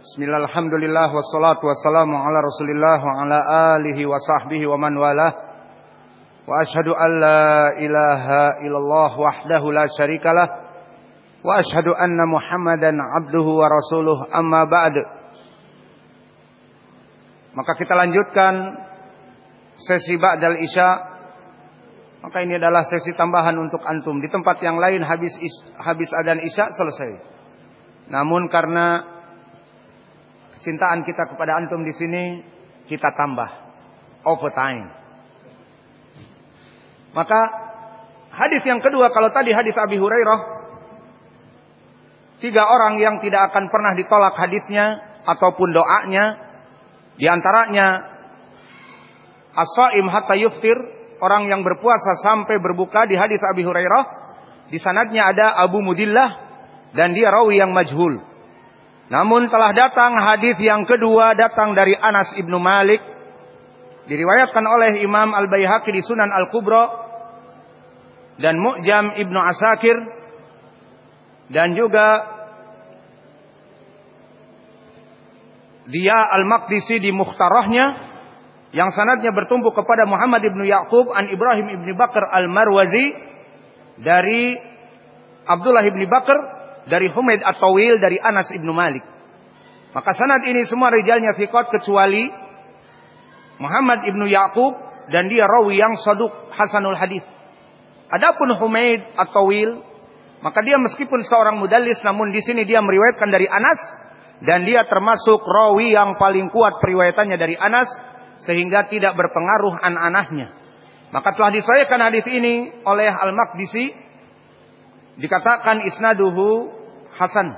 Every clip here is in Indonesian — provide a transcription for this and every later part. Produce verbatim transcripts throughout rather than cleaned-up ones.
Bismillah, alhamdulillah, wassalatu wassalamu ala rasulillah wa ala alihi wa sahbihi wa man walah. Wa ashhadu an la ilaha illallah wahdahu la syarikalah. Wa ashhadu anna muhammadan abduhu wa rasuluh, amma ba'd. Maka kita lanjutkan sesi ba'dal isya. Maka ini adalah sesi tambahan untuk antum. Di tempat yang lain habis habis adzan isya selesai. Namun karena kecintaan kita kepada antum di sini, kita tambah overtime. Maka hadis yang kedua, kalau tadi hadis Abi Hurairah, tiga orang yang tidak akan pernah ditolak hadisnya ataupun doanya, di antaranya as-shaim hatta yuftir, orang yang berpuasa sampai berbuka. Di hadis Abi Hurairah, di sanadnya ada Abu Mudillah dan dia rawi yang majhul. Namun telah datang hadis yang kedua, datang dari Anas ibnu Malik, diriwayatkan oleh Imam Al-Baihaqi di Sunan Al-Kubra dan Mu'jam Ibnu Asakir, dan juga dia Al-Maqdisi di Mukhtarahnya, yang sanadnya bertumpu kepada Muhammad ibnu Ya'qub an Ibrahim ibnu Bakar Al-Marwazi dari Abdullah ibnu Bakar dari Humaid At-Tawil dari Anas ibnu Malik. Maka sanad ini semua rijalnya thiqat kecuali Muhammad ibnu Ya'qub, dan dia rawi yang saduq hasanul hadis. Adapun Humaid At-Tawil, maka dia meskipun seorang mudallis, namun di sini dia meriwayatkan dari Anas, dan dia termasuk rawi yang paling kuat periwayatannya dari Anas, sehingga tidak berpengaruh an-anahnya. Maka telah disahihkan hadis ini oleh Al-Maqdisi, dikatakan isnaduhu hasan,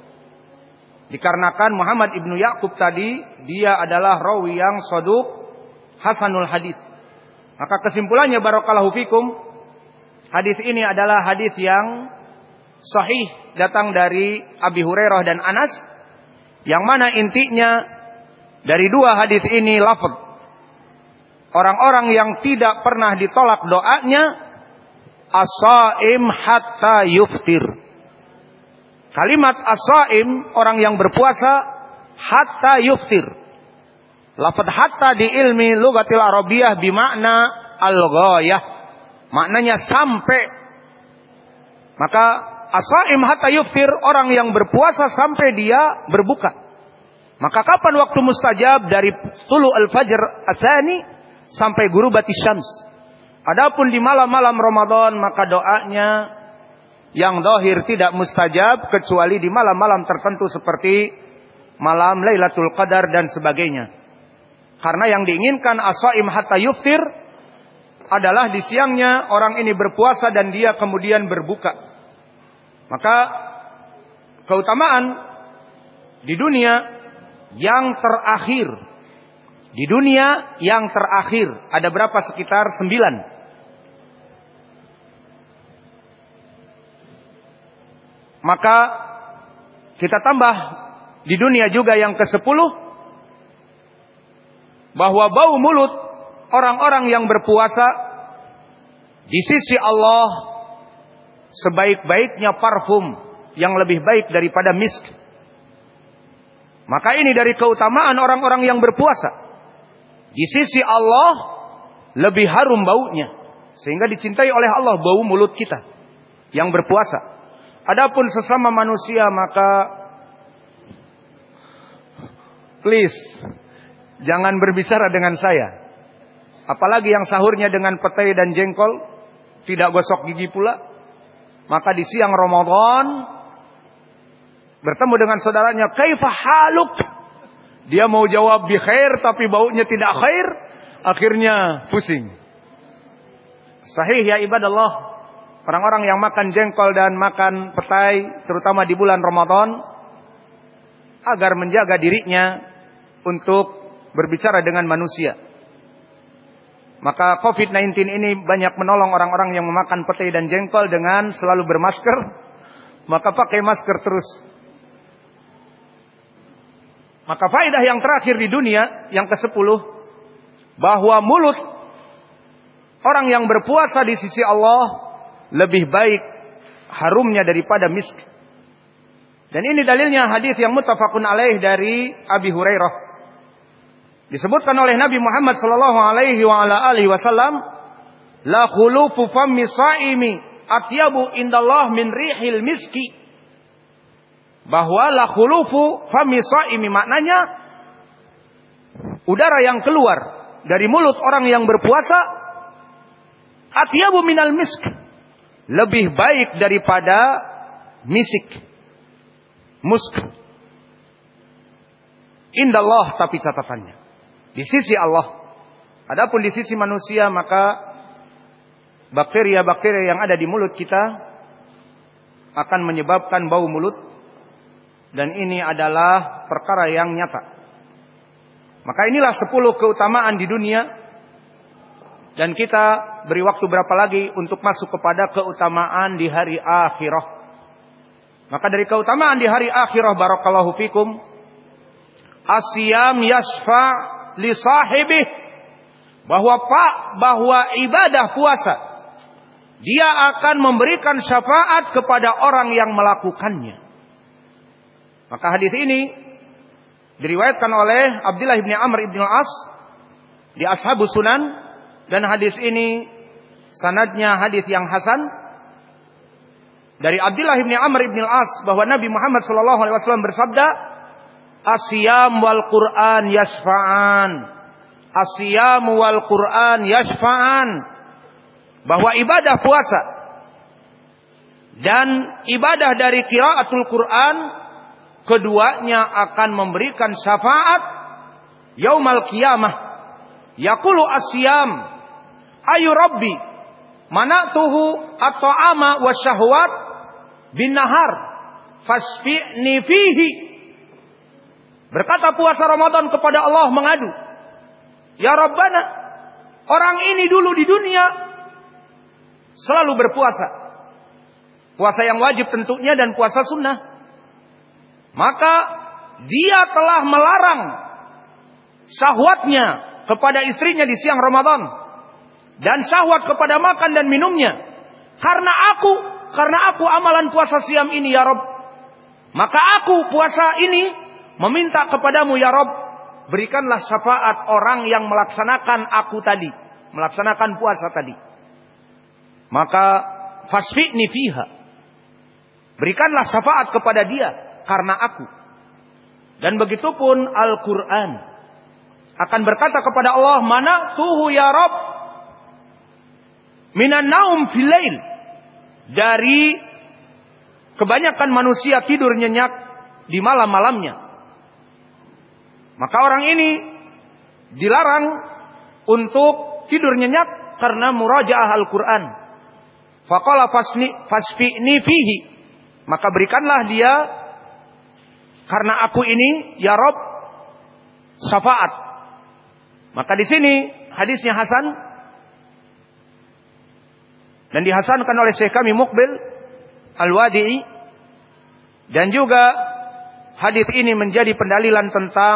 dikarenakan Muhammad ibnu Ya'qub tadi dia adalah rawi yang saduq hasanul hadis. Maka kesimpulannya, barakallahu fikum, hadis ini adalah hadis yang sahih, datang dari Abi Hurairah dan Anas, yang mana intinya dari dua hadis ini lafaz orang-orang yang tidak pernah ditolak doanya, as-shaim hatta yuftir. Kalimat as-shaim, orang yang berpuasa, hatta yuftir. Lafaz hatta di ilmi lughatil arabiyah bimakna al-ghayah, maknanya sampai. Maka as-shaim hatta yuftir, orang yang berpuasa sampai dia berbuka. Maka kapan waktu mustajab? Dari tulu al-fajr ats-tsani sampai ghurubati syams. Adapun di malam-malam Ramadan, maka doanya yang zahir tidak mustajab kecuali di malam-malam tertentu seperti malam Lailatul Qadar dan sebagainya. Karena yang diinginkan as-shaim hatta yuftir adalah di siangnya orang ini berpuasa dan dia kemudian berbuka. Maka keutamaan di dunia yang terakhir, di dunia yang terakhir ada berapa? Sekitar sembilan. Maka kita tambah di dunia juga yang kesepuluh, bahwa bau mulut orang-orang yang berpuasa di sisi Allah sebaik-baiknya parfum yang lebih baik daripada misk. Maka ini dari keutamaan orang-orang yang berpuasa. Di sisi Allah lebih harum baunya, sehingga dicintai oleh Allah bau mulut kita yang berpuasa. Adapun sesama manusia, maka please jangan berbicara dengan saya. Apalagi yang sahurnya dengan petai dan jengkol, tidak gosok gigi pula. Maka di siang Ramadan bertemu dengan saudaranya, kaifa haluk? Dia mau jawab bi khair, tapi baunya tidak khair, akhirnya pusing. Sahih ya ibadallah, orang-orang yang makan jengkol dan makan petai, terutama di bulan Ramadan, agar menjaga dirinya untuk berbicara dengan manusia. Maka covid sembilan belas ini banyak menolong orang-orang yang memakan petai dan jengkol dengan selalu bermasker. Maka pakai masker terus. Maka faedah yang terakhir di dunia, yang kesepuluh, bahwa mulut orang yang berpuasa di sisi Allah lebih baik harumnya daripada misk. Dan ini dalilnya hadis yang muttafaqun alaih dari Abi Hurairah. Disebutkan oleh Nabi Muhammad sallallahu alaihi wa ala alihi wasallam, la khulufu fammi shaimi atyabu indallah min rihil miski. Bahwa la khulufu fammi shaimi maknanya udara yang keluar dari mulut orang yang berpuasa atyabu minal misk, lebih baik daripada misik, musk. Indallah, tapi catatannya di sisi Allah. Adapun di sisi manusia, maka bakteria-bakteria yang ada di mulut kita akan menyebabkan bau mulut, dan ini adalah perkara yang nyata. Maka inilah sepuluh keutamaan di dunia, dan kita beri waktu berapa lagi untuk masuk kepada keutamaan di hari akhirah. Maka dari keutamaan di hari akhirah, barakallahu fikum, asyam yasfa' li sahibih, bahwa Pak, bahwa ibadah puasa dia akan memberikan syafaat kepada orang yang melakukannya. Maka hadis ini diriwayatkan oleh Abdullah bin Amr bin Al-As di Ashabus Sunan, dan hadis ini sanadnya hadis yang hasan dari Abdullah bin Amr bin Al-As, bahwa Nabi Muhammad sallallahu alaihi wasallam bersabda, asyam wal Qur'an yashfa'an. Asyam wal Qur'an yashfa'an. Bahwa ibadah puasa dan ibadah dari qiraatul Qur'an, keduanya akan memberikan syafaat yaumal qiyamah. Yaqulu asyam, ayu rabbi manatuhu at-ta'ama wasyahwat bin nahar fasfi'ni fihi. Berkata puasa Ramadan kepada Allah mengadu, ya Rabbana, orang ini dulu di dunia selalu berpuasa. Puasa yang wajib tentunya dan puasa sunnah. Maka dia telah melarang syahwatnya kepada istrinya di siang Ramadan, dan syahwat kepada makan dan minumnya. Karena aku, karena aku amalan puasa siam ini ya Rabb, maka aku puasa ini meminta kepadamu ya Rabb, berikanlah syafaat orang yang melaksanakan aku tadi, melaksanakan puasa tadi. Maka fasfi'ni fiha, berikanlah syafaat kepada dia karena aku. Dan begitupun Al-Quran akan berkata kepada Allah, mana tuhu ya Rabb minan naum fil lail, dari kebanyakan manusia tidur nyenyak di malam-malamnya. Maka orang ini dilarang untuk tidur nyenyak karena murajaah Al-Quran. Faqala fasfi'ni fihi, maka berikanlah dia karena aku ini ya Rabb syafaat. Maka di sini hadisnya hasan, dan dihasankan oleh Syekh kami Muqbil Al-Wadi'i, dan juga hadis ini menjadi pendalilan tentang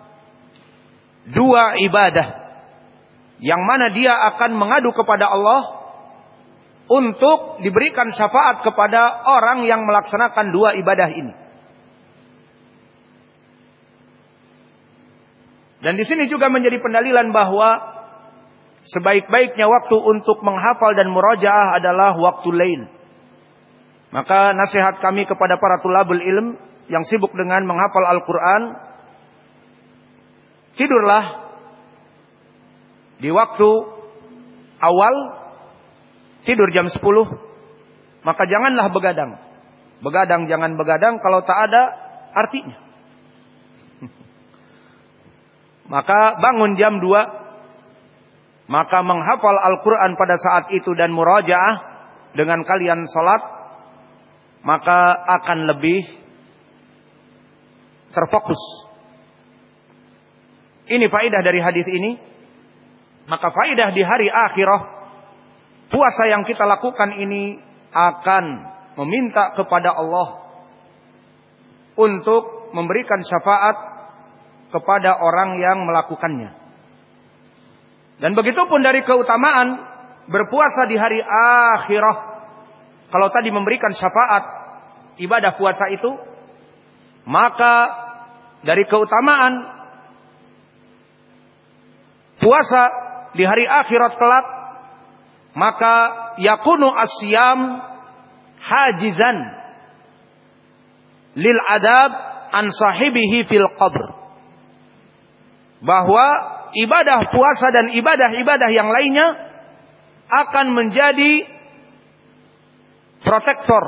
dua ibadah yang mana dia akan mengadu kepada Allah untuk diberikan syafaat kepada orang yang melaksanakan dua ibadah ini. Dan di sini juga menjadi pendalilan bahwa sebaik-baiknya waktu untuk menghafal dan murajaah adalah waktu lail. Maka nasihat kami kepada para tulabul ilm yang sibuk dengan menghafal Al-Quran, tidurlah di waktu awal, tidur jam sepuluh, maka janganlah begadang. Begadang jangan begadang kalau tak ada artinya. Maka bangun jam dua, maka menghafal Al-Quran pada saat itu dan murajaah dengan kalian salat, maka akan lebih terfokus. Ini faedah dari hadis ini. Maka faedah di hari akhirah, puasa yang kita lakukan ini akan meminta kepada Allah untuk memberikan syafaat kepada orang yang melakukannya. Dan begitupun dari keutamaan berpuasa di hari akhirah. Kalau tadi memberikan syafaat ibadah puasa itu, Maka dari keutamaan puasa di hari akhirat kelak, maka yakunu asyam hajizan lil adab an sahibihi fil qabr. Bahwa ibadah puasa dan ibadah-ibadah yang lainnya akan menjadi protektor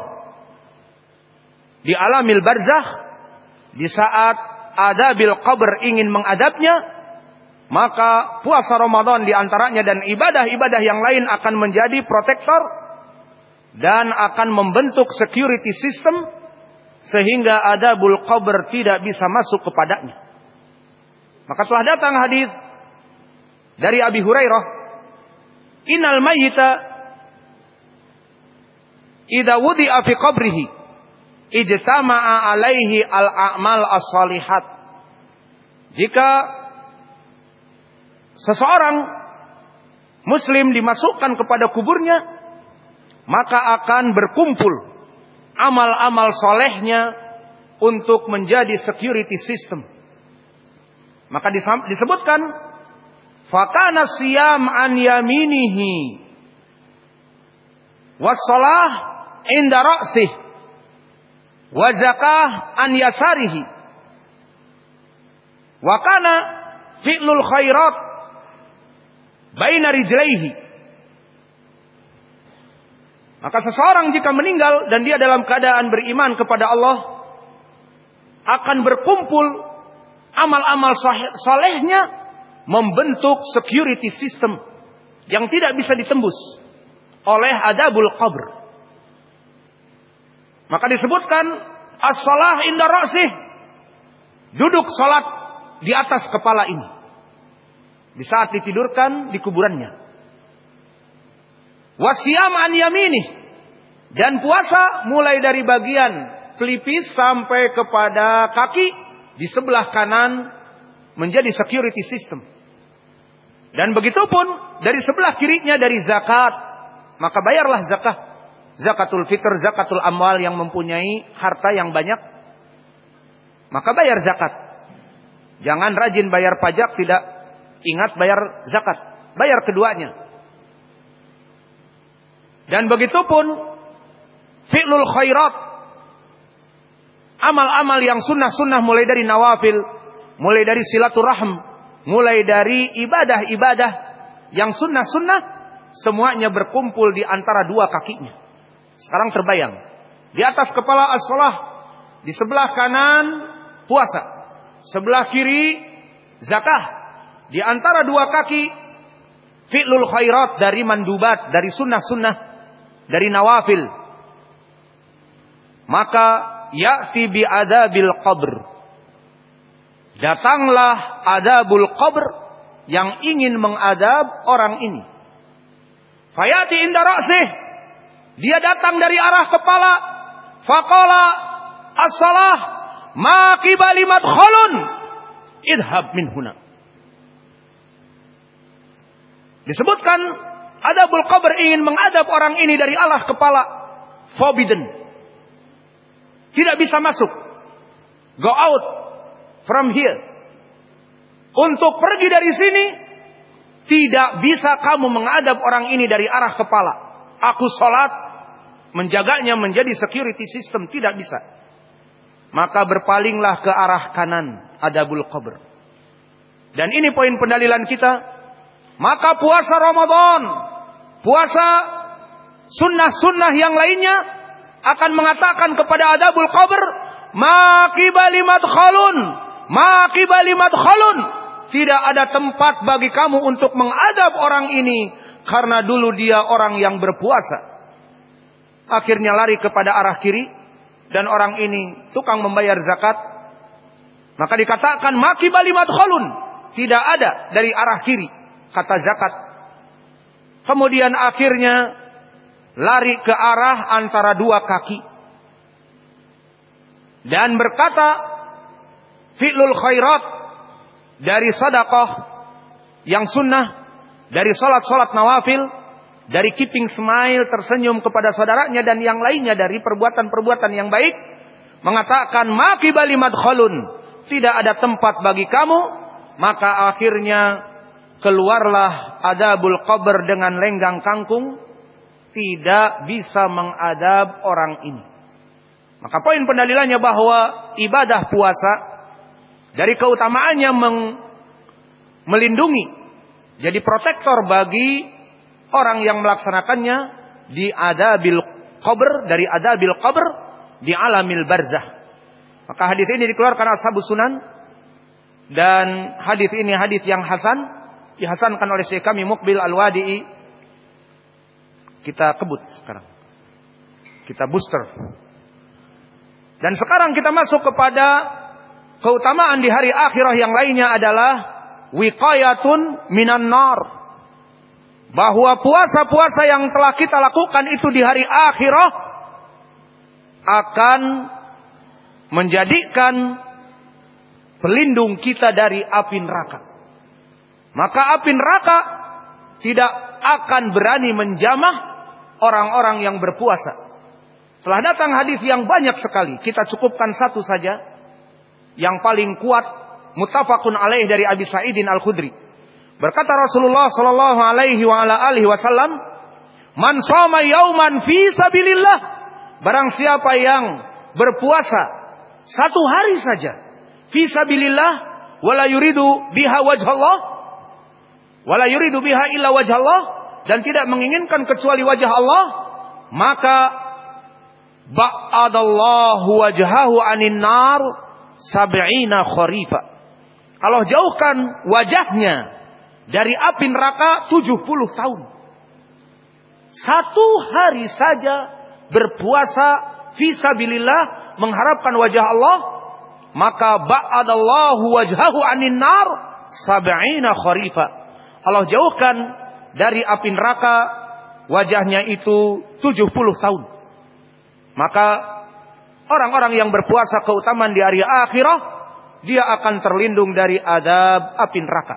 di alamil barzakh di saat adabil qabr ingin mengadabnya, maka puasa Ramadan di antaranya dan ibadah-ibadah yang lain akan menjadi protektor dan akan membentuk security system sehingga adabul qabr tidak bisa masuk kepadanya. Maka telah datang hadis dari Abi Hurairah, innal mayyita idza wudi'a fi qabrihi ijtama'a alaihi al-a'mal as-salihat. Jika seseorang muslim dimasukkan kepada kuburnya, maka akan berkumpul amal-amal solehnya untuk menjadi security system. Maka disebutkan fakana siyam an yaminihi wassalah inda ra'sih wa zakah an yasarihi wa kana fi'lul khairat baina rijlaihi. Maka seseorang jika meninggal dan dia dalam keadaan beriman kepada Allah, akan berkumpul amal-amal solehnya membentuk security system yang tidak bisa ditembus oleh adabul qabr. Maka disebutkan as-salah inda ra'sih, duduk salat di atas kepala ini di saat ditidurkan di kuburannya. Wasiyam an yaminih, dan puasa mulai dari bagian pelipis sampai kepada kaki di sebelah kanan menjadi security system. Dan begitupun dari sebelah kirinya dari zakat, maka bayarlah zakat. Zakatul fitr, zakatul amwal yang mempunyai harta yang banyak, maka bayar zakat. Jangan rajin bayar pajak, tidak ingat bayar zakat. Bayar keduanya. Dan begitupun fi'lul khairat, amal-amal yang sunnah-sunnah mulai dari nawafil, mulai dari silaturahim, mulai dari ibadah-ibadah yang sunnah-sunnah, semuanya berkumpul di antara dua kakinya. Sekarang terbayang, di atas kepala as-salah, di sebelah kanan puasa, sebelah kiri zakah, di antara dua kaki fi'lul khairat dari mandubat, dari sunnah-sunnah, dari nawafil. Maka ya'ti bi adabil qabr, datanglah adabul qabr yang ingin mengadab orang ini. Fayati inda ra'sih, dia datang dari arah kepala. Faqala as-salah ma qibali madkhulun idhab min huna. Disebutkan adabul qabr ingin mengadab orang ini dari arah kepala. Forbidden, tidak bisa masuk. Go out from here. Untuk pergi dari sini, tidak bisa kamu mengadab orang ini dari arah kepala. Aku sholat, menjaganya menjadi security system, tidak bisa. Maka berpalinglah ke arah kanan, adabul qabr. Dan ini poin pendalilan kita. Maka puasa Ramadan, puasa sunnah-sunnah yang lainnya akan mengatakan kepada adabul qabr, ma qibali madkhalun, ma qibali madkhalun, tidak ada tempat bagi kamu untuk mengadab orang ini karena dulu dia orang yang berpuasa. Akhirnya lari kepada arah kiri dan orang ini tukang membayar zakat. Maka dikatakan ma qibali madkhalun, tidak ada dari arah kiri kata zakat. Kemudian akhirnya lari ke arah antara dua kaki dan berkata fi'lul khairat dari sedekah yang sunnah, dari salat-salat nawafil, dari keeping smile, tersenyum kepada saudaranya dan yang lainnya dari perbuatan-perbuatan yang baik. mengatakan maki bali madkhalun, tidak ada tempat bagi kamu, maka akhirnya keluarlah adabul qabr dengan lenggang kangkung, tidak bisa mengadab orang ini. Maka poin pendalilannya bahwa ibadah puasa dari keutamaannya meng- melindungi, jadi protektor bagi orang yang melaksanakannya di adabil qabr, dari adabil qabr di alamil barzah. Maka hadis ini dikeluarkan Ashabus Sunan, dan hadis ini hadis yang hasan, dihasankan oleh Syekh kami Muqbil Al-Wadi'i. Kita kebut sekarang, kita booster. Dan sekarang kita masuk kepada keutamaan di hari akhirah yang lainnya adalah wiqayatun minan nar. Bahwa puasa-puasa yang telah kita lakukan itu di hari akhirah akan menjadikan pelindung kita dari api neraka. Maka api neraka tidak akan berani menjamah orang-orang yang berpuasa. Telah datang hadis yang banyak sekali, kita cukupkan satu saja yang paling kuat, muttafaqun alaih dari Abi Sa'idin Al-Khudri. Berkata Rasulullah sallallahu alaihi wa ala alihi wasallam, "Man shoma yauman fi sabilillah." Barang siapa yang berpuasa satu hari saja fi sabilillah, wala yuridu biha wajhallah, wala yuridu biha illa wajhallah, dan tidak menginginkan kecuali wajah Allah, maka ba'adallahu wajhahu anin nar sab'ina kharifa. Allah jauhkan wajahnya dari api neraka tujuh puluh tahun. Satu hari saja berpuasa fisabilillah, mengharapkan wajah Allah, maka ba'adallahu wajhahu anin nar sab'ina kharifa. Allah jauhkan dari api neraka wajahnya itu tujuh puluh tahun. Maka orang-orang yang berpuasa keutamaan di hari akhirah, dia akan terlindung dari adab api neraka.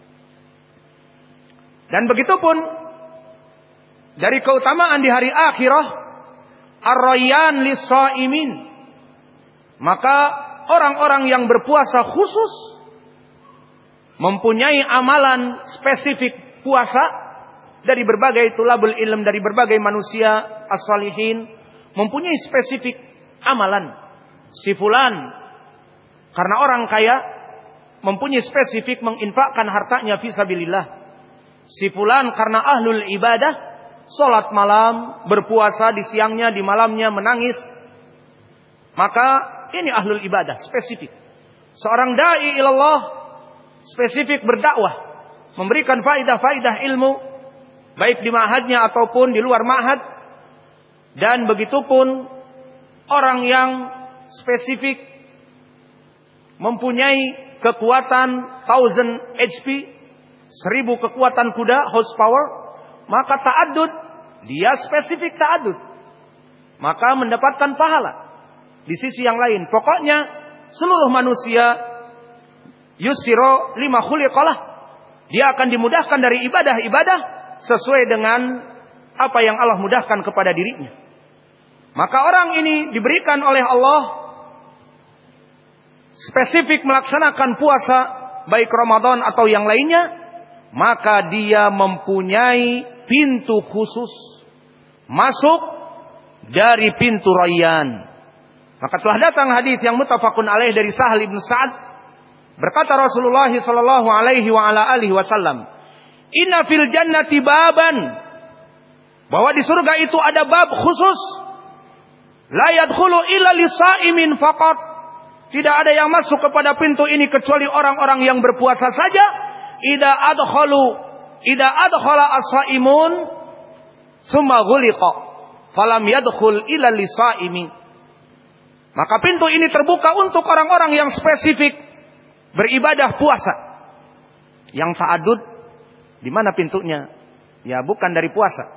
Dan begitupun dari keutamaan di hari akhirah, ar-rayyan lis-shaimin. Maka orang-orang yang berpuasa khusus mempunyai amalan spesifik puasa dari berbagai tulabul ilm, dari berbagai manusia as-salihin, mempunyai spesifik amalan. Si fulan karena orang kaya mempunyai spesifik menginfakkan hartanya fisabilillah. Si fulan karena ahlul ibadah, salat malam, berpuasa di siangnya, di malamnya menangis, maka ini ahlul ibadah spesifik. Seorang dai ilallah spesifik berdakwah, memberikan faidah-faidah ilmu baik di ma'hadnya ataupun di luar ma'had. Dan begitupun orang yang spesifik mempunyai kekuatan thousand H P, seribu kekuatan kuda, horsepower, maka ta'addud, dia spesifik ta'addud, maka mendapatkan pahala di sisi yang lain. Pokoknya seluruh manusia yusiro lima khuliqalah, dia akan dimudahkan dari ibadah-ibadah sesuai dengan apa yang Allah mudahkan kepada dirinya. Maka orang ini diberikan oleh Allah spesifik melaksanakan puasa, baik Ramadan atau yang lainnya, maka dia mempunyai pintu khusus masuk dari pintu Rayyan. Maka telah datang hadis yang muttafaqun alaih dari Sahal bin Sa'ad, berkata Rasulullah sallallahu alaihi wa ala alihi wasallam, "Inna fil jannati baban." Bahwa di surga itu ada bab khusus. La yadkhulu illa lisaimin faqat. Tidak ada yang masuk kepada pintu ini kecuali orang-orang yang berpuasa saja. Ida adkhalu, ida adkhala as-saimun, summa ghuliqa, falam yadkhul illa lisaimin. Maka pintu ini terbuka untuk orang-orang yang spesifik beribadah puasa. Yang ta'addud, di mana pintunya? Ya bukan dari puasa.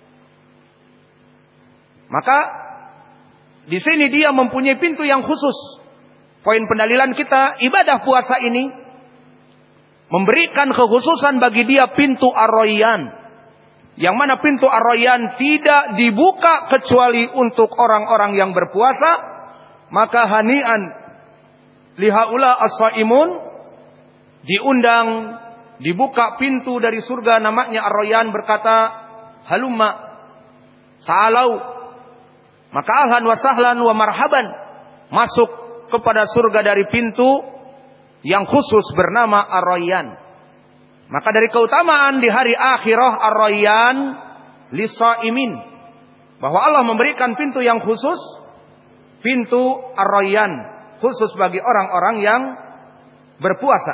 Maka di sini dia mempunyai pintu yang khusus. Poin pendalilan kita, ibadah puasa ini memberikan kekhususan bagi dia pintu ar-rayyan. Yang mana pintu ar-rayyan tidak dibuka kecuali untuk orang-orang yang berpuasa. maka hani'an lihaula as-shaimun, diundang, dibuka pintu dari surga namanya Ar-Rayyan, berkata, halumma, ta'alau, maka ahlan wa sahlan wa marhaban, masuk kepada surga dari pintu yang khusus bernama Ar-Rayyan. Maka dari keutamaan di hari akhirah Ar-Rayyan lis-shaimin, bahwa Allah memberikan pintu yang khusus, pintu Ar-Rayyan, khusus bagi orang-orang yang berpuasa.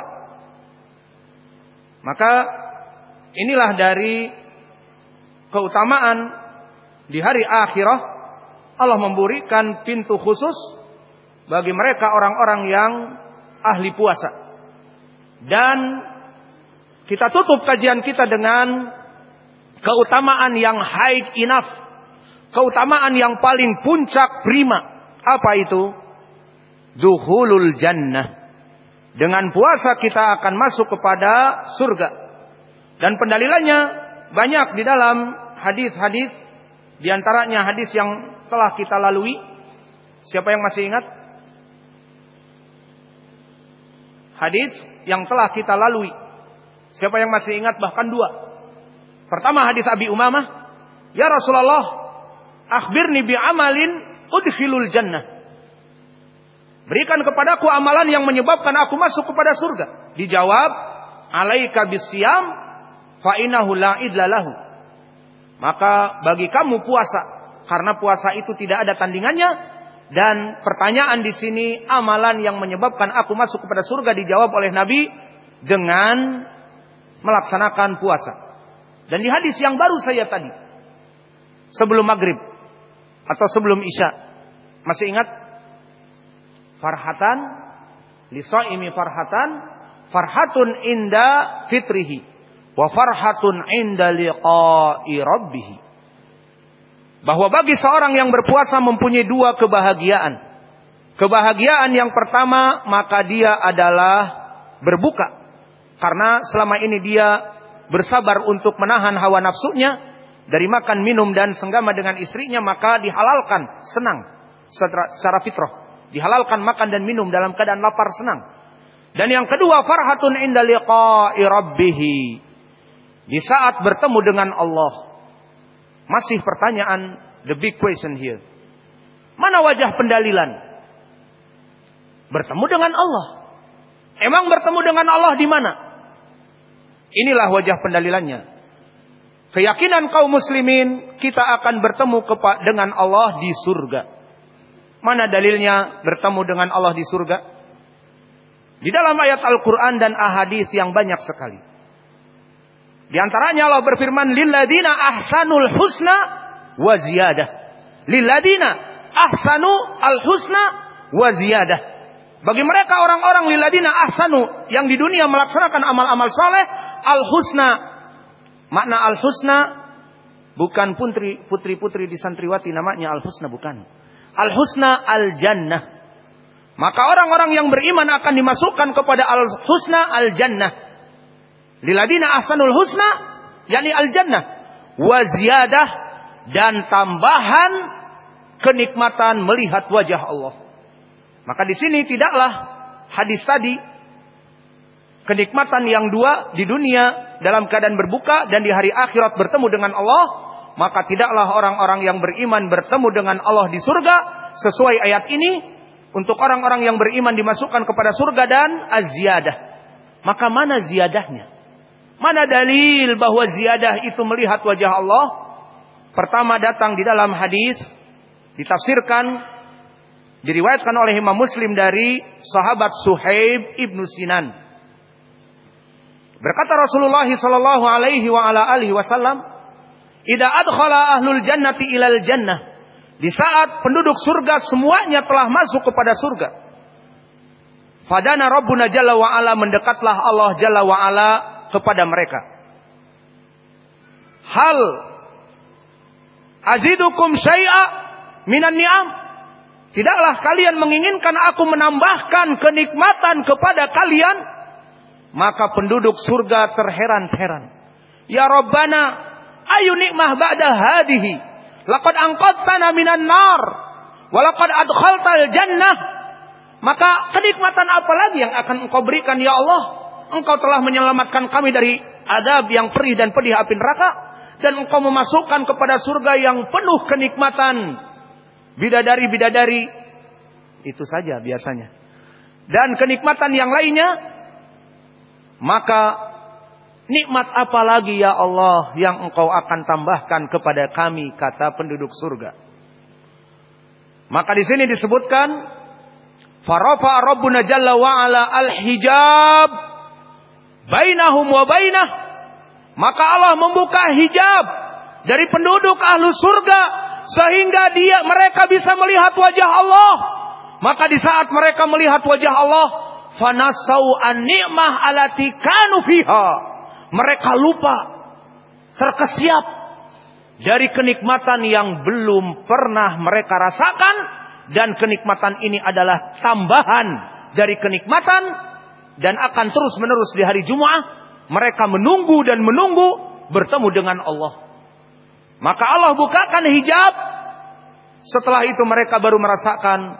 Maka inilah dari keutamaan di hari akhirah, Allah memberikan pintu khusus bagi mereka orang-orang yang ahli puasa. Dan kita tutup kajian kita dengan keutamaan yang high enough, keutamaan yang paling puncak prima. Apa itu? Dukhulul jannah. Dengan puasa kita akan masuk kepada surga. Dan pendalilannya banyak di dalam hadis-hadis, di antaranya hadis yang telah kita lalui. Siapa yang masih ingat? Hadis yang telah kita lalui. Siapa yang masih ingat? Bahkan dua. Pertama hadis Abi Umamah, ya Rasulullah, akhbirni bi amalin udkhilul jannah. Berikan kepadaku amalan yang menyebabkan aku masuk kepada surga. Dijawab, alaika bisyam fa innahu la idla lahu. Maka bagi kamu puasa, karena puasa itu tidak ada tandingannya. Dan pertanyaan di sini, amalan yang menyebabkan aku masuk kepada surga, dijawab oleh Nabi dengan melaksanakan puasa. Dan di hadis yang baru saya tadi, sebelum maghrib atau sebelum isya, masih ingat? Farhatan lisaimi farhatan, farhatun inda fitrihi wa farhatun inda liqa'i rabbih. Bahwa bagi seorang yang berpuasa mempunyai dua kebahagiaan. Kebahagiaan yang pertama, maka dia adalah berbuka. Karena selama ini dia bersabar untuk menahan hawa nafsunya dari makan, minum, dan senggama dengan istrinya, maka dihalalkan, senang secara, secara fitrah. Dihalalkan makan dan minum dalam keadaan lapar, senang. Dan yang kedua, farhatun inda liqa'i rabbih. Di saat bertemu dengan Allah. Masih pertanyaan, the big question here. Mana wajah pendalilan? Bertemu dengan Allah. Emang bertemu dengan Allah di mana? Inilah wajah pendalilannya. Keyakinan kaum muslimin, kita akan bertemu dengan Allah di surga. Mana dalilnya bertemu dengan Allah di surga? Di dalam ayat Al-Quran dan ahadis yang banyak sekali. Di antaranya Allah berfirman, lilladina ahsanul husna wa ziyadah. Lilladina ahsanu al husna wa ziyadah. Bagi mereka orang-orang lilladina ahsanu yang di dunia melaksanakan amal-amal saleh, al husna. Makna al husna bukan putri putri-putri di santriwati namanya al husna, bukan. Al husna al jannah. Maka orang-orang yang beriman akan dimasukkan kepada al husna al jannah. Liladina ahsanul husna, yakni al-jannah, wa ziyadah, dan tambahan kenikmatan melihat wajah Allah. Maka di sini tidaklah hadis tadi kenikmatan yang dua di dunia dalam keadaan berbuka dan di hari akhirat bertemu dengan Allah, maka tidaklah orang-orang yang beriman bertemu dengan Allah di surga sesuai ayat ini. Untuk orang-orang yang beriman dimasukkan kepada surga dan az-ziyadah. Maka mana ziyadahnya? Mana dalil bahwa ziyadah itu melihat wajah Allah? Pertama datang di dalam hadis, ditafsirkan, diriwayatkan oleh Imam Muslim dari sahabat Suhaib ibnu Sinan. Berkata Rasulullah sallallahu alaihi wa ala alihi wasallam, "Idza adkhala ahlul jannati ilal jannah." Di saat penduduk surga semuanya telah masuk kepada surga. Fadana Rabbuna Jalla wa ala, mendekatlah Allah Jalla wa ala kepada mereka. Hal azidukum syai'a minan ni'am. Tidaklah kalian menginginkan aku menambahkan kenikmatan kepada kalian? Maka penduduk surga terheran-heran. Ya Rabbana, ayu nikmah ba'da hadihi. Laqad anqadtana minan nar Walaqad adkhaltal jannah. Maka kenikmatan apa lagi yang akan engkau berikan ya Allah? Engkau telah menyelamatkan kami dari azab yang perih dan pedih api neraka. Dan engkau memasukkan kepada surga yang penuh kenikmatan. Bidadari-bidadari. Itu saja biasanya. Dan kenikmatan yang lainnya. Maka nikmat apa lagi ya Allah yang engkau akan tambahkan kepada kami, kata penduduk surga. Maka di sini disebutkan, farafa rabbuna jalla wa ala al-hijab bainahum wa bainah. Maka Allah membuka hijab dari penduduk ahlu surga sehingga dia mereka bisa melihat wajah Allah. Maka di saat mereka melihat wajah Allah, fanasau an-ni'mah allati kanu fiha. Mereka lupa, terkesiap dari kenikmatan yang belum pernah mereka rasakan. Dan kenikmatan ini adalah tambahan dari kenikmatan. Dan akan terus menerus di hari Jumat. Mereka menunggu dan menunggu bertemu dengan Allah. Maka Allah bukakan hijab. Setelah itu mereka baru merasakan,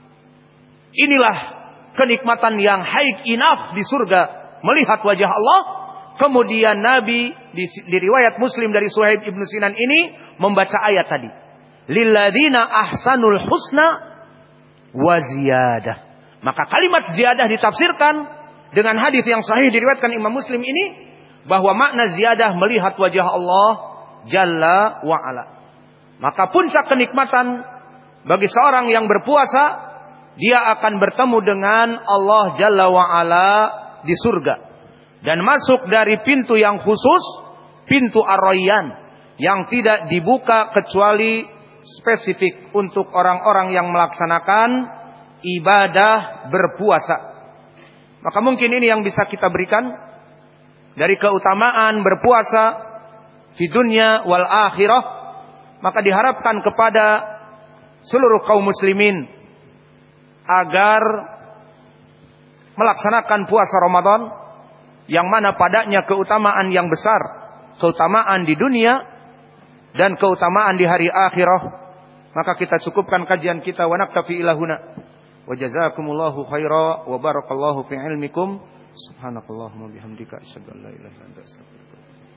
inilah kenikmatan yang haik enough di surga. Melihat wajah Allah. Kemudian Nabi di, di riwayat Muslim dari Suhaib ibnu Sinan ini membaca ayat tadi. Lilladzina ahsanul husna wa ziyadah. Maka kalimat ziyadah ditafsirkan dengan hadis yang sahih diriwayatkan Imam Muslim ini, bahwa makna ziyadah melihat wajah Allah Jalla wa ala. Maka puncak kenikmatan bagi seorang yang berpuasa, dia akan bertemu dengan Allah Jalla wa ala di surga. Dan masuk dari pintu yang khusus, pintu Ar-Rayyan, yang tidak dibuka kecuali spesifik untuk orang-orang yang melaksanakan ibadah berpuasa. Maka mungkin ini yang bisa kita berikan dari keutamaan berpuasa di dunia wal akhirah. Maka diharapkan kepada seluruh kaum muslimin agar melaksanakan puasa Ramadan, yang mana padanya keutamaan yang besar, keutamaan di dunia dan keutamaan di hari akhirah. Maka kita cukupkan kajian kita, wa naktafi ilahuna. Wa jazakumullahu khaira wa barakallahu fi ilmikum. Subhanakallahumma bihamdika asyhadu an la ilaha illa anta astaghfiruka